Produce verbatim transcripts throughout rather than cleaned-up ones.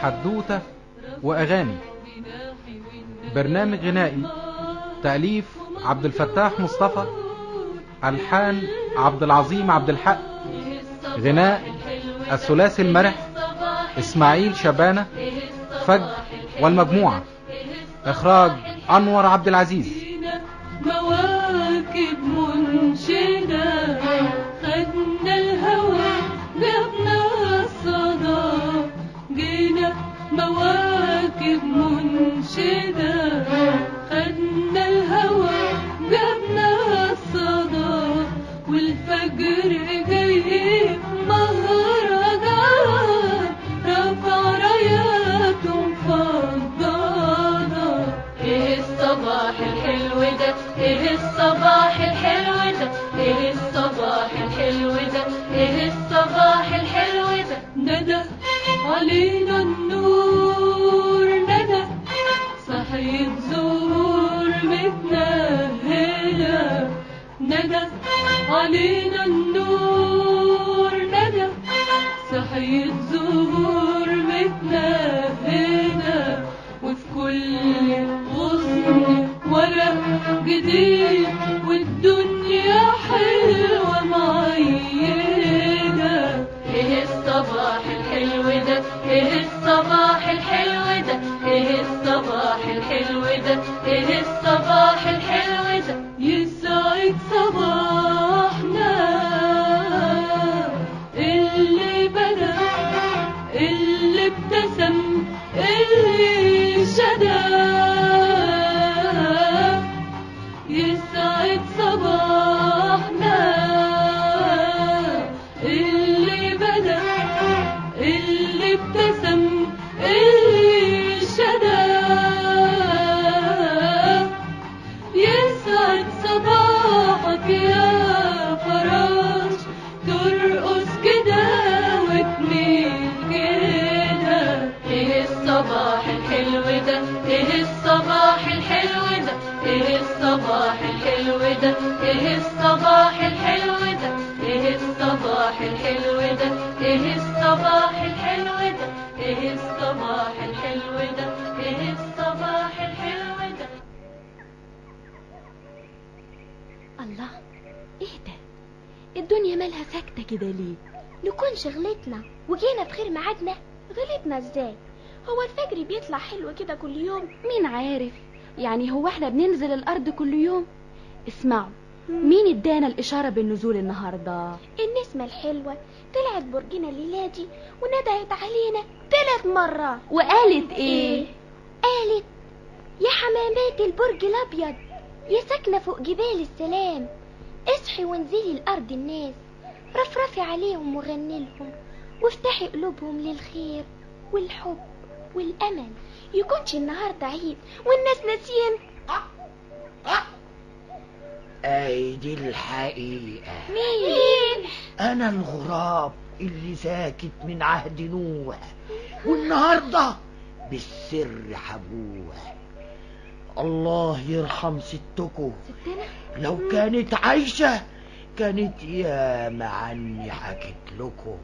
حدوتة وأغاني. برنامج غنائي تأليف عبد الفتاح مصطفى، ألحان عبد العظيم عبد الحق، غناء الثلاثي المرح إسماعيل شبانة، فجر والمجموعة. إخراج أنور عبد العزيز. مواكب منشدة خدنا الهوى جبنا الصدى، جينا مواكب منشدة خدنا الهوى جبنا الصدى، والفجر جاي مهرجان رفع رايات مفضلة. ايه الصباح الحلو ده، ايه الصباح الحلو ده، ايه الصباح الحلو ده، ايه الصباح الحلو ده. ندى علينا النور، ندى صحيت زهور متنهلة، ندى علينا النور، ندى صحيت زهور متنهلة، وفي كل غصن ورق جديد والدنيا حلوة معيدة. ايه الصباح الحلو ده، ايه الصباح الحلو ده، ايه الصباح الحلو ده، ايه الصباح الحلو ده. يسعد صباحنا اللي بدا اللي ابتسم اللي شدا، يسعد صباحنا اللي بدا اللي ابتسم اللي شدا، يسعد صباحك يا فراش ترقص كده وتميل كده. ايه الصباح الحلو ده، ايه الصباح الحلو ده، ايه الصباح الحلو ده، ايه الصباح الحلو ده، ايه الصباح الحلو ده، ايه الصباح الحلو ده، ايه الصباح الحلو ده، ايه الصباح الحلو ده. الله، ايه ده؟ الدنيا مالها ساكتة كده ليه؟ نكون شغلتنا وجينا في خير ميعادنا. غلطنا ازاي؟ هو الفجر بيطلع حلو كده كل يوم؟ مين عارف، يعني هو احنا بننزل الارض كل يوم؟ اسمعوا، مين ادانا الاشارة بالنزول النهاردة؟ النسمة الحلوة طلعت برجنا الليلة دي وندهت علينا ثلاث مرات. وقالت ايه؟ قالت يا حمامات البرج الابيض يا ساكنة فوق جبال السلام، اصحي وانزلي الارض الناس، رفرفي عليهم وغني لهم، وافتحي قلوبهم للخير والحب والامل. يكونش النهارده عيد والناس ناسيين؟ اي دي الحقيقة. مين؟ انا الغراب اللي ساكت من عهد نوح، والنهاردة بالسر حبوه. الله يرحم ستكو، ستنا لو كانت عايشة كانت ياما عني حكت لكم.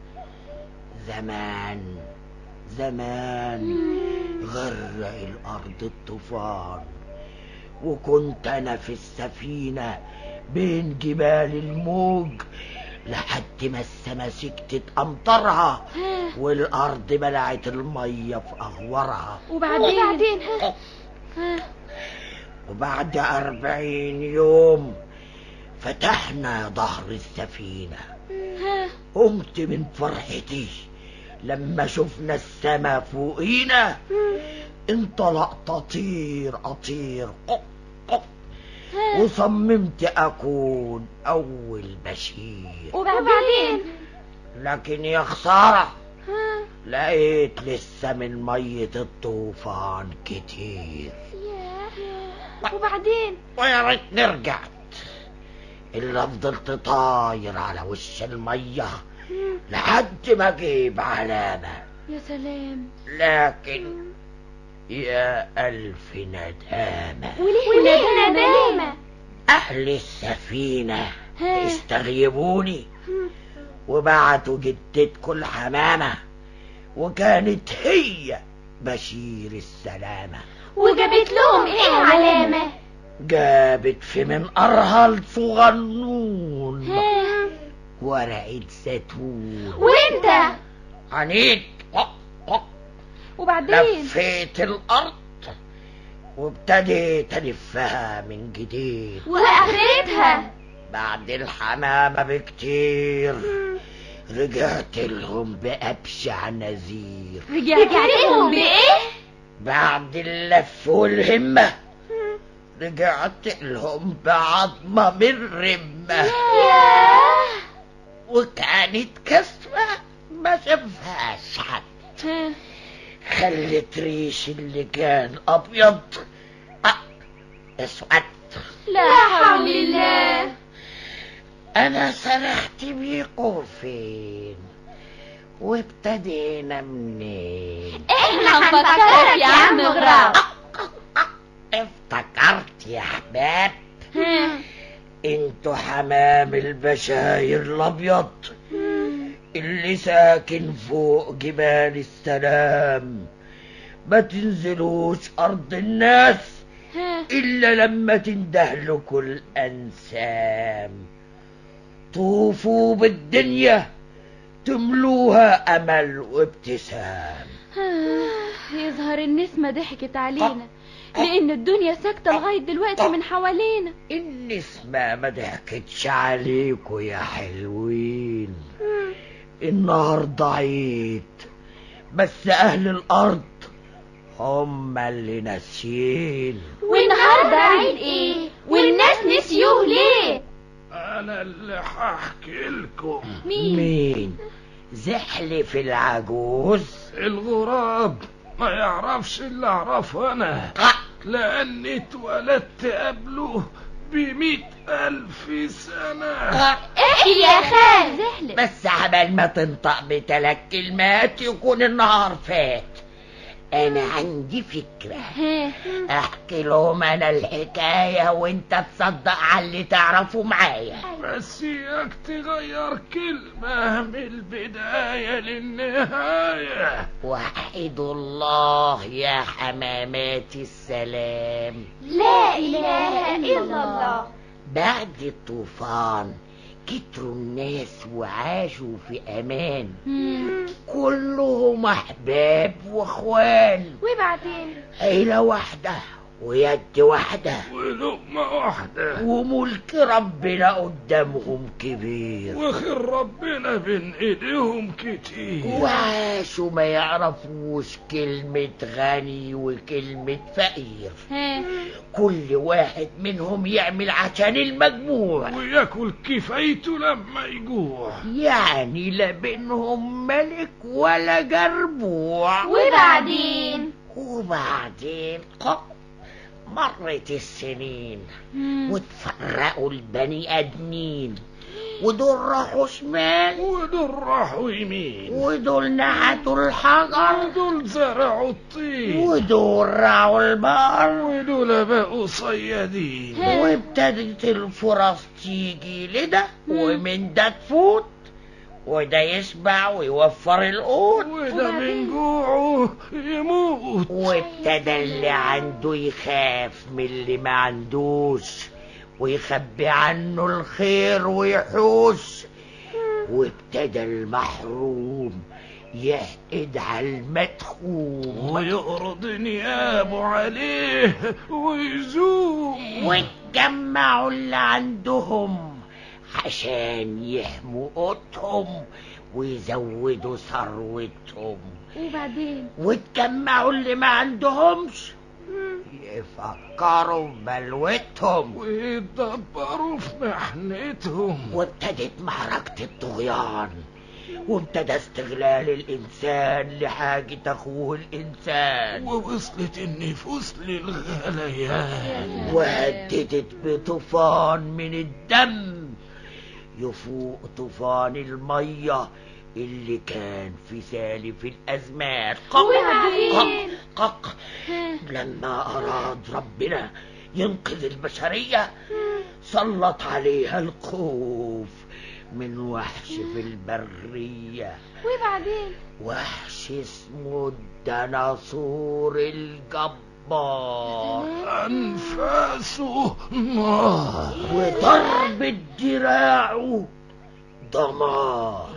زمان زمان غرق الارض الطوفان، وكنت انا في السفينة بين جبال الموج لحد ما السما سكتت امطرها والارض بلعت المية في اغورها. وبعدين وبعدين ها وبعد أربعين يوم فتحنا ظهر السفينة. ها قمت من فرحتي لما شفنا السما فوقينا، انطلقت اطير اطير قق قق، وصممت اكون اول بشير. وبعدين لكن يا خسارة لقيت لسه من مية الطوفان كتير. وبعدين ويا ريتني رجعت، الا فضلت طاير على وش المية لحد ما اجيب علامة. يا سلام، لكن يا ألف ندامة. وليه ندامة؟ أهل السفينة استغيبوني وبعتوا جدتكم الحمامة وكانت هي بشير السلامة. وجابت لهم ايه علامة؟ جابت في منقرها الصغنون ورقة زيتون. وانت عنيد وبعدين لفيت الأرض وابتديت ألفها من جديد. واخرتها بعد الحمامة بكتير رجعت لهم بأبشع نذير. رجعت لهم بايه؟ بعد اللف والهمة رجعت لهم بعظمة من رمة. وكانت كسرة ما شافهاش حد. خلت ريش اللي كان أبيض أسود. لا حول الله. أنا سرحت بيكم فين وابتدينا منين؟ احنا هنفكرك يا عم غراب. افتكرت يا حباب. انتوا حمام البشاير الابيض اللي ساكن فوق جبال السلام. ما تنزلوش ارض الناس الا لما تندهلكوا الانسام. طوفوا بالدنيا تملوها امل وابتسام. يظهر النسمة ضحكت علينا لان الدنيا ساكتة لغاية دلوقتي من حوالينا. النسمة ما ضحكتش عليكوا يا حلوين. النهاردة عيد بس اهل الارض هم اللي ناسيين. والنهارده عيد ايه والناس نسيوه ليه؟ انا اللي هحكي لكم. مين؟ مين؟ زحلف العجوز. الغراب ما يعرفش اللي اعرفه انا لاني اتولدت قبله بمئة الف سنة. احكي يا خال. زحلف بس عبال ما تنطق بثلاث كلمات يكون النهار فات. انا عندي فكرة احكي لهم انا الحكاية وانت تصدق على اللي تعرفه معايا. بس اياك تغير كلمة من البداية للنهاية. وحدوا الله يا حمامات السلام. لا اله الا الله. بعد الطوفان كتروا الناس وعاشوا في امان. كلهم احباب واخوان. وبعدين عيلة واحدة ويد واحدة ولقمة واحدة وملك ربنا قدامهم كبير. وخير ربنا بين ايديهم كتير. وعاشوا ما يعرفوش كلمة غني وكلمة فقير. كل واحد منهم يعمل عشان المجموع وياكل كفايته لما يجوع. يعني لا بينهم ملك ولا جربوع. وبعدين وبعدين مرت السنين وتفرقوا البني ادمين. ودول راحوا شمال ودول راحوا يمين. ودول نحتوا الحجر ودول زرعوا الطين. ودول راعوا البقر ودول بقوا صيادين. وابتدت الفرص تيجي لده ومن ده تفوت وده يشبع ويوفر القوت وده من جوعه يموت. وابتدى اللي عنده يخاف من اللي ما عندوش ويخبي عنه الخير ويحوش. وابتدى المحروم يحقد على المدخوم ويقرض نيابه عليه ويزوم. واتجمعوا اللي عندهم عشان يحموا قوتهم ويزودوا ثروتهم. وبعدين واتجمعوا اللي ما عندهمش يفكروا ببلوتهم ويتدبروا في محنتهم. وابتدت معركة الطغيان وابتدى استغلال الإنسان لحاجة أخوه الإنسان. ووصلت النفوس للغليان وهددت بطوفان من الدم يفوق طوفان المية اللي كان في سالف الأزمان. وبعدين قق لما أراد ربنا ينقذ البشرية سلط عليها الخوف من وحش في البرية. وبعدين؟ وحش اسمه الديناصور الجبار، أنفاسه نار وضرب دراعه دمار،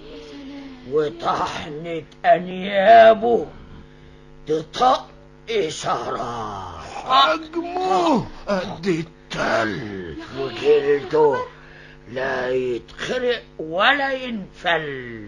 وطحنة أنيابه تطق شرار، حجمه قد التل، وجلده لا يتخرق ولا ينفل.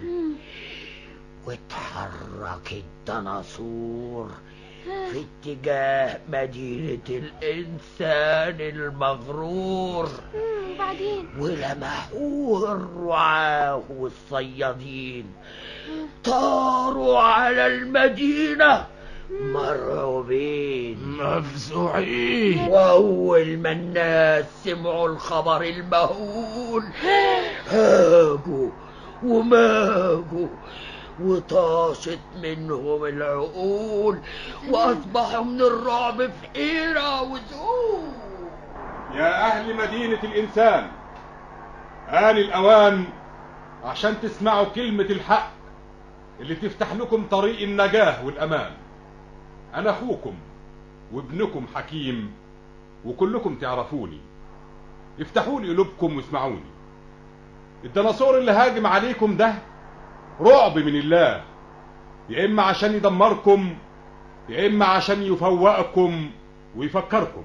واتحرك الديناصور في اتجاه مدينة الإنسان المغرور. وبعدين؟ ولمحوه الرعاة والصيادين، طاروا على المدينة مرعوبين مفزوعين. وأول ما الناس سمعوا الخبر المهول هاجوا وماجوا، وطاشت منهم العقول، وأصبحوا من الرعب في حيرة وذهول. يا أهل مدينة الإنسان، آن الأوان عشان تسمعوا كلمة الحق اللي تفتح لكم طريق النجاة والأمان. أنا أخوكم وابنكم حكيم، وكلكم تعرفوني. افتحوا لي قلوبكم واسمعوني. الديناصور اللي هاجم عليكم ده رعب من الله، يا إما عشان يدمركم يا إما عشان يفوقكم ويفكركم.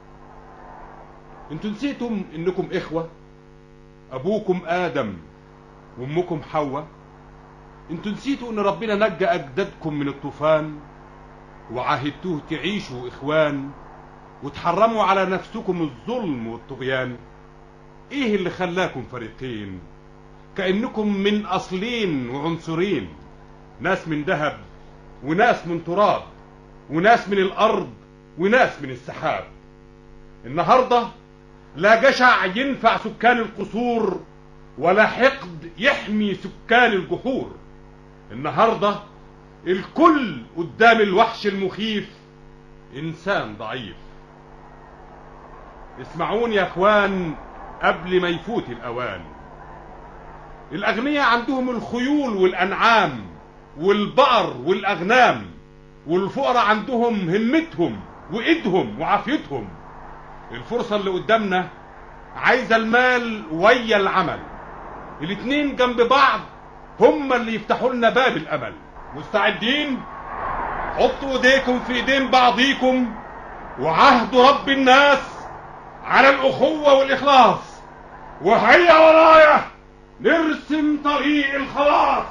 انتوا نسيتم انكم اخوة، ابوكم ادم وامكم حواء. انتوا نسيتوا ان ربنا نجى اجدادكم من الطوفان، وعاهدتوه تعيشوا اخوان، وتحرموا على نفسكم الظلم والطغيان. ايه اللي خلاكم فريقين كأنكم من اصلين وعنصرين، ناس من ذهب وناس من تراب، وناس من الارض وناس من السحاب. النهارده لا جشع ينفع سكان القصور، ولا حقد يحمي سكان الجحور. النهارده الكل قدام الوحش المخيف انسان ضعيف. اسمعوني يا اخوان قبل ما يفوت الاوان. الاغنياء عندهم الخيول والانعام والبقر والاغنام، والفقراء عندهم همتهم وايدهم وعافيتهم. الفرصة اللي قدامنا عايزة المال ويا العمل، الاتنين جنب بعض هما اللي يفتحوا لنا باب الامل. مستعدين؟ حطوا ايديكم في ايدين بعضيكم، وعهدوا رب الناس على الاخوة والاخلاص، وهيا ورايا نرسم طريق الخلاص.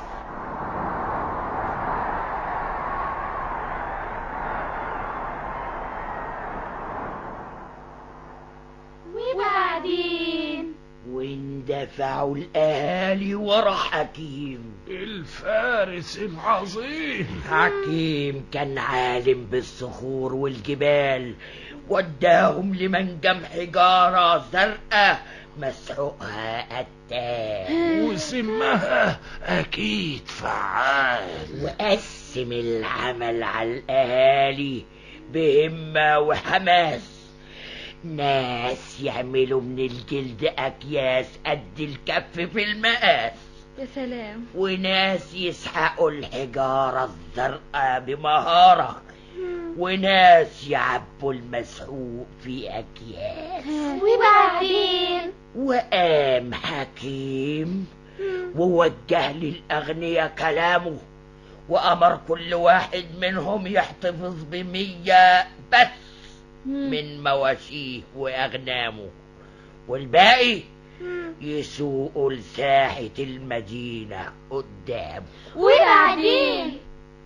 وبعدين؟ واندفعوا الاهالي ورا حكيم الفارس العظيم. حكيم كان عالم بالصخور والجبال، وداهم لمنجم حجارة زرقاء مسحوقها قتال، وسمها اكيد فعال. وقسم العمل على الاهالي بهمة وحماس. ناس يعملوا من الجلد اكياس قد الكف في المقاس، يا سلام. وناس يسحقوا الحجارة الزرقاء بمهارة، وناس يعبوا المسحوق في اكياس. وبعدين؟ وقام حكيم ووجه للاغنياء كلامه، وامر كل واحد منهم يحتفظ بمية بس من مواشيه واغنامه، والباقي يسوقوا لساحة المدينة قدامه. وبعدين؟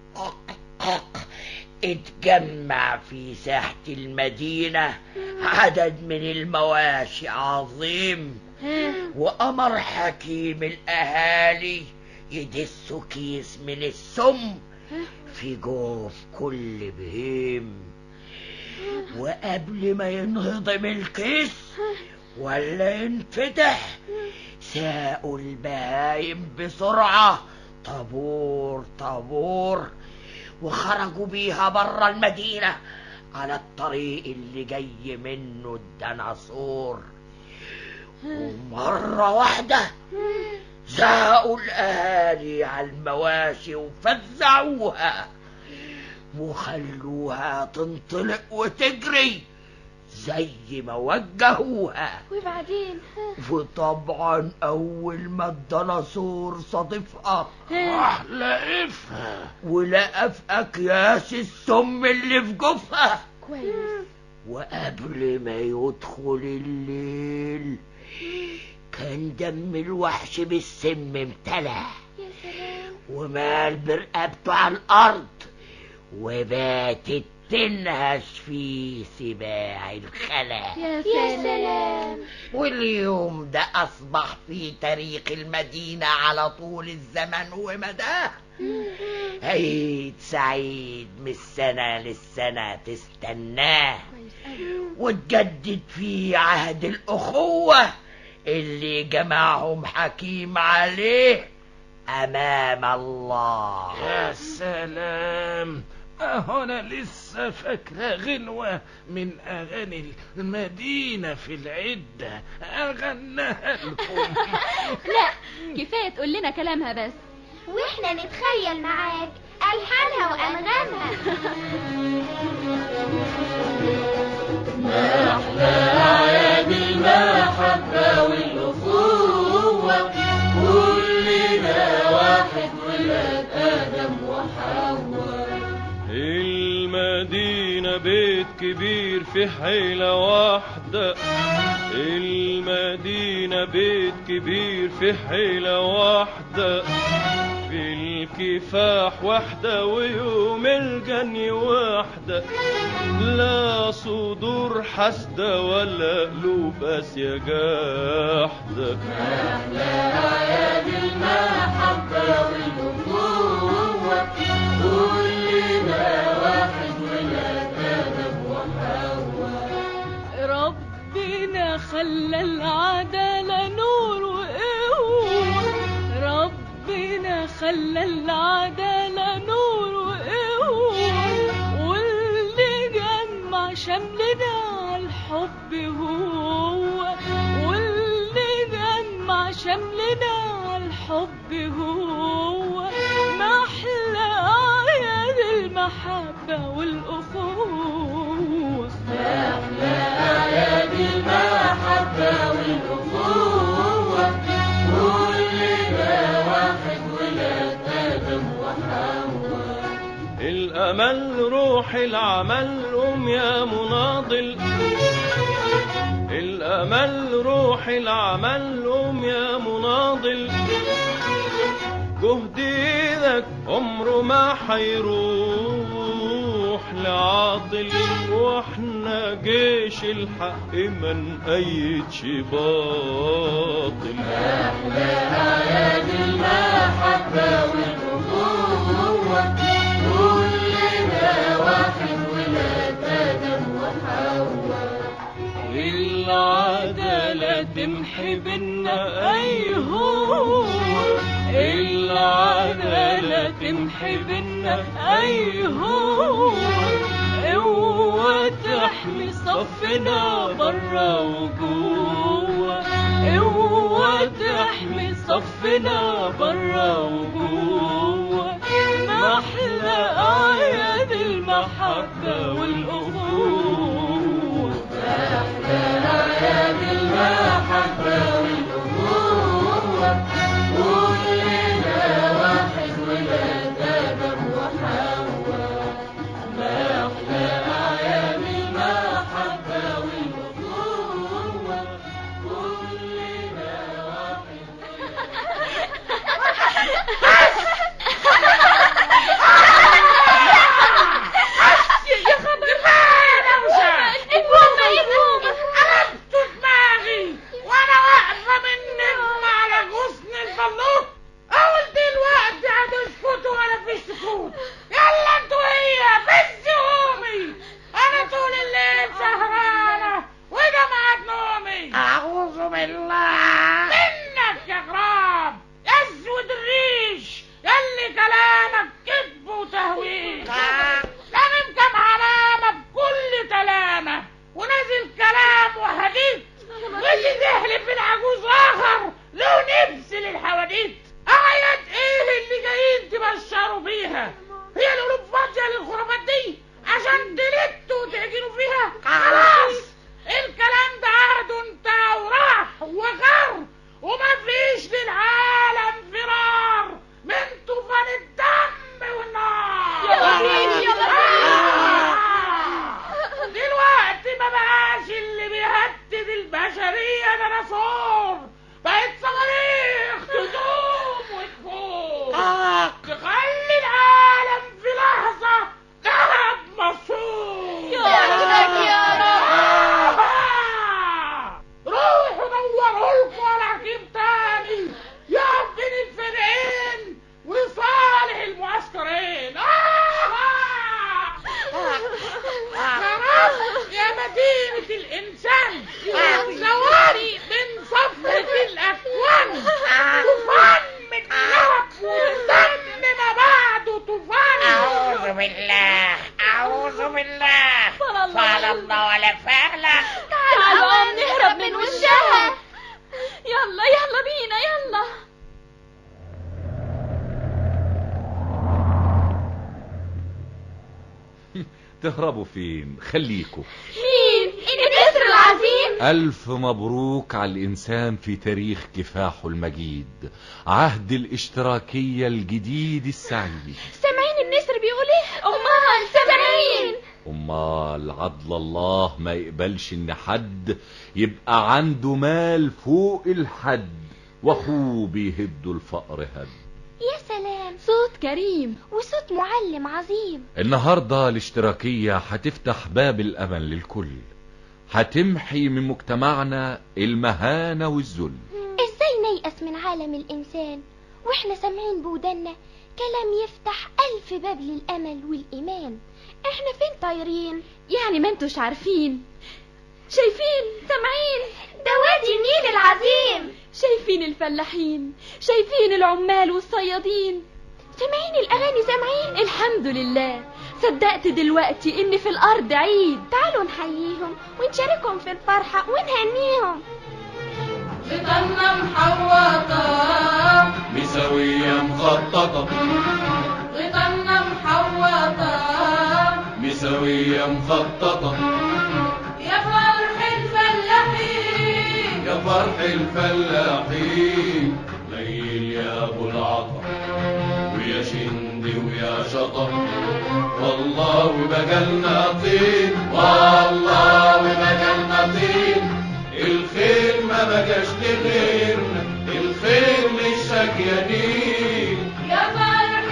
اتجمع في ساحة المدينة عدد من المواشي عظيم، وأمر حكيم الأهالي يدسوا كيس من السم في جوف كل بهيم. وقبل ما ينهضم الكيس ولا ينفتح، ساقوا البهايم بسرعة طابور طابور، وخرجوا بيها برا المدينة على الطريق اللي جاي منه الديناصور. ومرة واحدة زهقوا الأهالي على المواشي وفزعوها وخلوها تنطلق وتجري زي ما وجهوها. وبعدين وطبعا أول ما الديناصور صادفها راح لقفها ولقى في أكياس السم اللي في جوفها. كويس. وقبل ما يدخل الليل كان دم الوحش بالسم امتلى يا سلام. ومال برقبته على الأرض وباتت تنهش في سباع الخلا. يا سلام. واليوم ده أصبح في تاريخ المدينة على طول الزمن ومداه. عيد سعيد من السنة للسنة تستناه وتجدد فيه عهد الأخوة اللي جمعهم حكيم عليه أمام الله. يا سلام، اهو انا لسه فاكره غنوه من اغاني المدينه في العده اغناها لكم. لا كفايه تقول لنا كلامها بس واحنا نتخيل معاك ألحانها وأنغامها. ما أحلى أعياد المحبة والأخوة كلنا واحد ولاد آدم وحواء. المدينة بيت كبير في حيلة واحدة. المدينة بيت كبير في حيلة واحدة. في الكفاح واحدة ويوم الجني واحدة. لا صدور حسدة ولا قلوب قاسية جاحدة. أحلى أعياد المحبة والأخوة كلنا واحد ولاد آدم وحواء. ربنا خلى العدالة نور وقوة. ربنا خلى العدالة نور وقوة واللي جمع شملنا على الحب هو. واللي جمع شملنا على الحب هو. ما أحلى أعياد المحبة والأخوة. ما أحلى أعياد المحبة والأخوة كلنا واحد ولاد آدم وحواء. الأمل روح العمل قوم يا مناضل. الأمل روح العمل قوم يا مناضل. جهد ايدك عمره ما حيروح لعاطل. واحنا جيش الحق ما نأيدش باطل. أحلى أعياد المحبة والأخوة كلنا واحد ولاد آدم وحواء. العدالة تمحي بينا أيهو. العدالة تمحي بينا أيهو. قوة تحمي صفنا برا وجوه. قوة تحمي صفنا برا وجوه. ما أحلى أعياد المحبة والأخوة. أحلى أعياد المحبة والأخوة كلنا واحد ولاد آدم وحواء. ما أحلى أعياد المحبة والأخوة كلنا واحد يا خبر عصور، بقت صواريخ تدوم وتفوق تخلي العالم في لحظة ذهب مصفوف. يا رب يا رب. روحوا دوروا لكم على حكيم تاني يقف بين الفريقين ويصالح المعسكرين. خلاص يا مدينة الإنسان، زواري من صفحة الأكوان، طوفان من لهب ودم ما بعده طوفان. أعوذ بالله أعوذ بالله، فعل الله ولا فعله. تعالوا قوم نهرب من وشها. يلا يلا بينا يلا. تهربوا فين؟ خليكوا. مين؟ النسر العظيم. ألف مبروك على الإنسان في تاريخ كفاحه المجيد، عهد الاشتراكية الجديد السعيد. سامعين النسر بيقول ايه؟ امال سامعين؟ امال عدل الله ما يقبلش ان حد يبقى عنده مال فوق الحد واخوه بيهدوا الفقر هد. يا سلام، صوت كريم وصوت معلم عظيم. النهاردة الاشتراكية هتفتح باب الأمل للكل، هتمحي من مجتمعنا المهانة والذل. ازاي نيأس من عالم الإنسان واحنا سامعين بودنا كلام يفتح ألف باب للأمل والإيمان؟ احنا فين طايرين؟ يعني ما انتوش عارفين؟ شايفين؟ سامعين؟ ده وادي النيل العظيم. شايفين الفلاحين؟ شايفين العمال والصيادين؟ سامعين الأغاني؟ سامعين؟ الحمد لله، صدقت دلوقتي ان في الارض عيد. تعالوا نحييهم ونشاركهم في الفرحة ونهنيهم. غيطاننا محوطة مساوية مخططة، غيطاننا محوطة مساوية مخططة. يا فرح الفلاحين يا فرح الفلاحين، ليل يا ابو العطا ويا شندي ويا شطا، والله وبقالنا طين، والله وبقالنا طين. الخير ما بقاش لغيرنا، الخير للشقيانين. يا فرح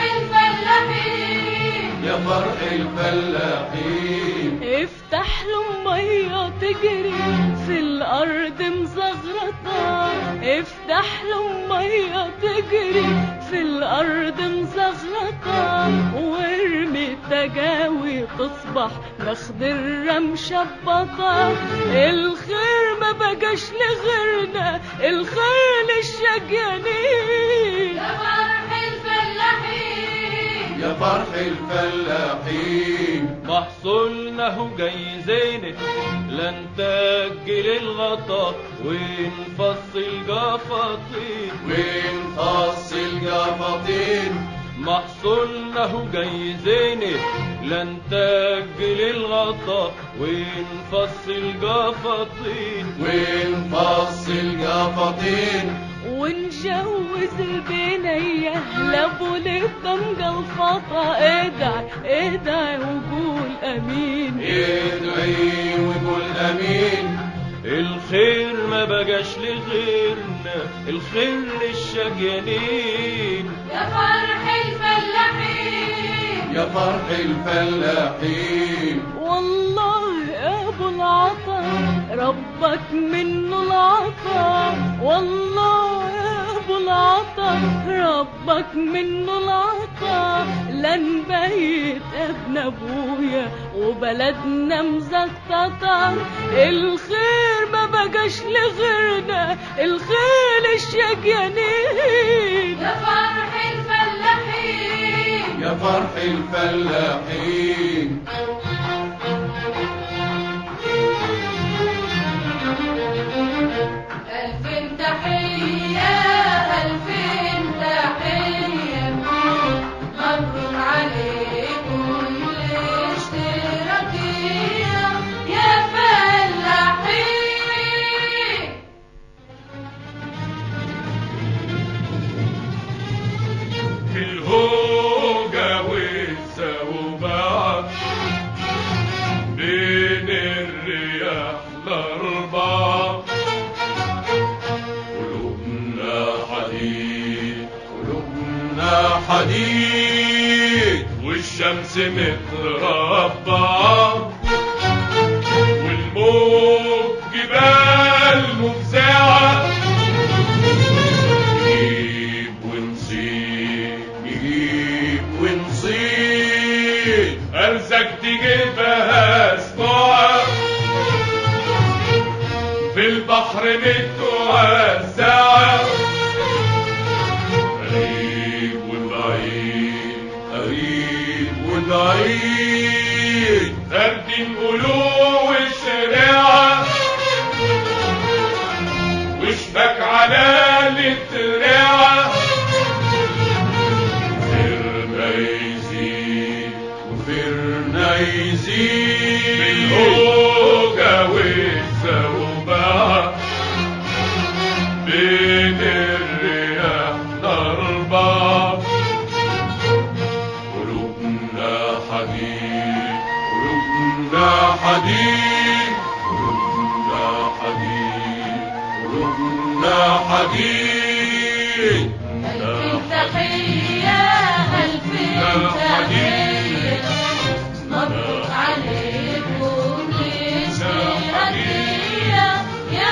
الفلاحين يا فرح الفلاحين، افتح له مية تجري في الأرض مزغرطة، افتح له مية تجري في الأرض مزغرطة، وارمي التجاوي تصبح مخضرة مشبطة. الخير ما بقاش لغيرنا، الخير للشقيانين. يا فرح الفلاحين يا فرح الفلاحين، محصولنا هو جاي زينة لنتاج للغطا، ونفصل جفاطين ونفصل جفاطين. محصولنا هو جاي زينة لنتاج للغطا، ونفصل جفاطين ونفصل جفاطين. ونجوز البنية لابو للطمجة الفطا. ادعي ادعي وقول امين، ادعي وقول امين. الخير ما بقاش لغيرنا، الخير للشقيانين. يا فرح الفلاحين يا فرح الفلاحين، والله يا ابو العطا ربك منه العطا، والله يا ابو العطا ربك منه العطا. لنبيت ابن ابويا وبلدنا مزقططة، الخير ما بقاش لغيرنا، الخير للشقيانين. يا فرح الفلاحين يا فرح الفلاحين، ألف تحية ألف تحية، مبروك عليكم الاشتراكية يا فلاحين. الهوجة والسوبعة نص متربع، والموج جبال مفزعة، نجيب ونصيد نجيب ونصيد، أرزق تجيبها سبوعة، في البحر متوزعة، قريب وبعيد قريب وبعيد، سردين قلوب الشريعة، وشبك على التريعة، فرنا يزيد وفرنا يزيد، بالهوجة والزوبعة، بين الرياح ضربة، قلوبنا حديد قلوبنا حديد قلوبنا حديد قلوبنا حديد. ألف تحية ألف تحية، مبروك عليكم الاشتراكية يا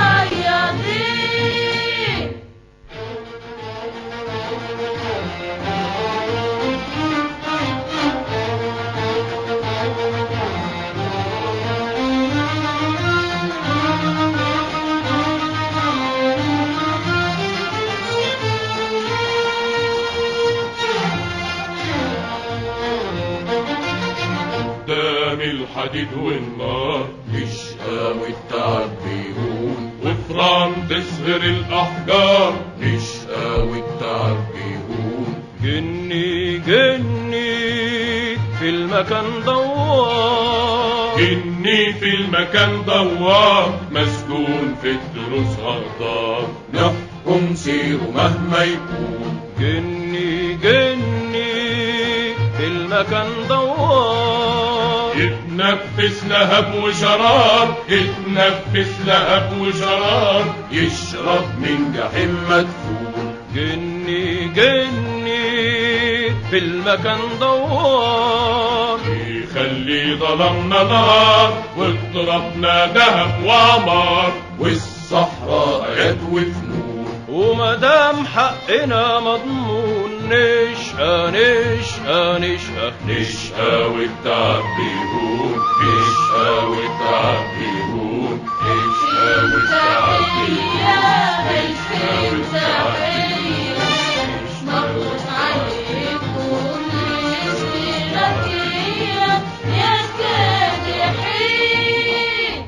صيادين. قدام الحديد والنار نشقى والتعب بيهون، وفران تسهر الأحجار نشقى والتعب بيهون، جني جني في المكان دوار، جني في المكان دوار، مسجون في الدروس غدار، نحكم سيره مهما يكون، جني جني في المكان دوار، يتنفس لهب وشرار، يتنفس لهب وشرار، يشرب من جحيم مدفون، جني جني في المكان دوار، يخلي ظلمنا نهار واضطربنا دهب وعمار، والصحراء يد وفنون، ومدام حقنا مضمون نشقى نشقى نشقى نشقى والتعب بيهون، نشقى والتعب بيهون، نشقى والتعب بيهون، نشقى والتعب بيهون. مبروك عليكم الاشتراكية يا كادحين.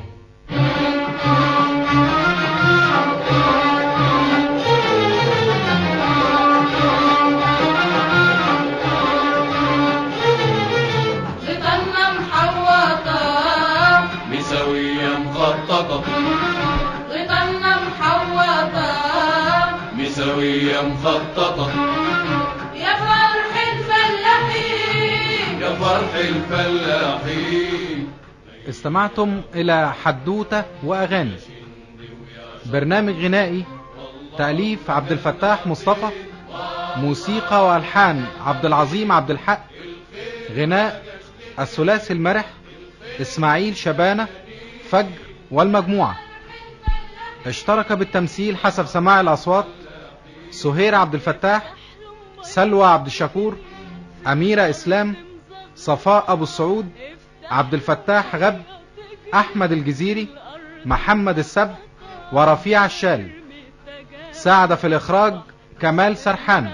غطانا محوطة مساوية مخططة، غطانا محوطة مساوية مخططة، يا فرح الفلاحين يا فرح الفلاحين. استمعتم إلى حدوتة وأغاني، برنامج غنائي تأليف عبد الفتاح مصطفى، موسيقى وألحان عبد العظيم عبد الحق، غناء الثلاثي المرح إسماعيل شبانة فجر والمجموعة. اشترك بالتمثيل حسب سماع الأصوات سهير عبد الفتاح، سلوى عبد الشكور، أميرة إسلام، صفاء أبو السعود، عبد الفتاح غب، أحمد الجزيري، محمد السب، ورفيع الشال. ساعد في الإخراج كمال سرحان.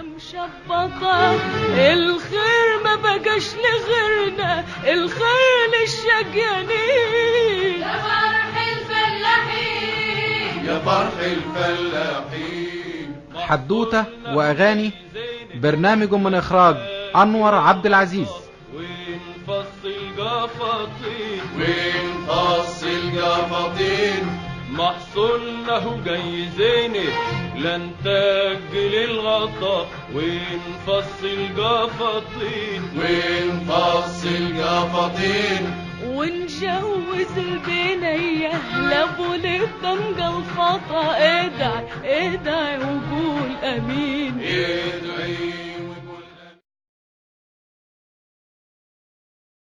الخير ما بقاش لغيرنا، الخير للشقيانين، يا فرح الفلاحين يا فرح الفلاحين. حدوتة وأغاني، برنامج من إخراج أنور عبد العزيز. وين فصل جفاطين وين فصل جفاطين، محصولنا جاي زينه لن تأجل الغطا، وين فصل جفاطين وين فصل جفاطين، ونجوز البنية لابو للطنجة الخطا. ادعي ادعي وقول امين، ادعي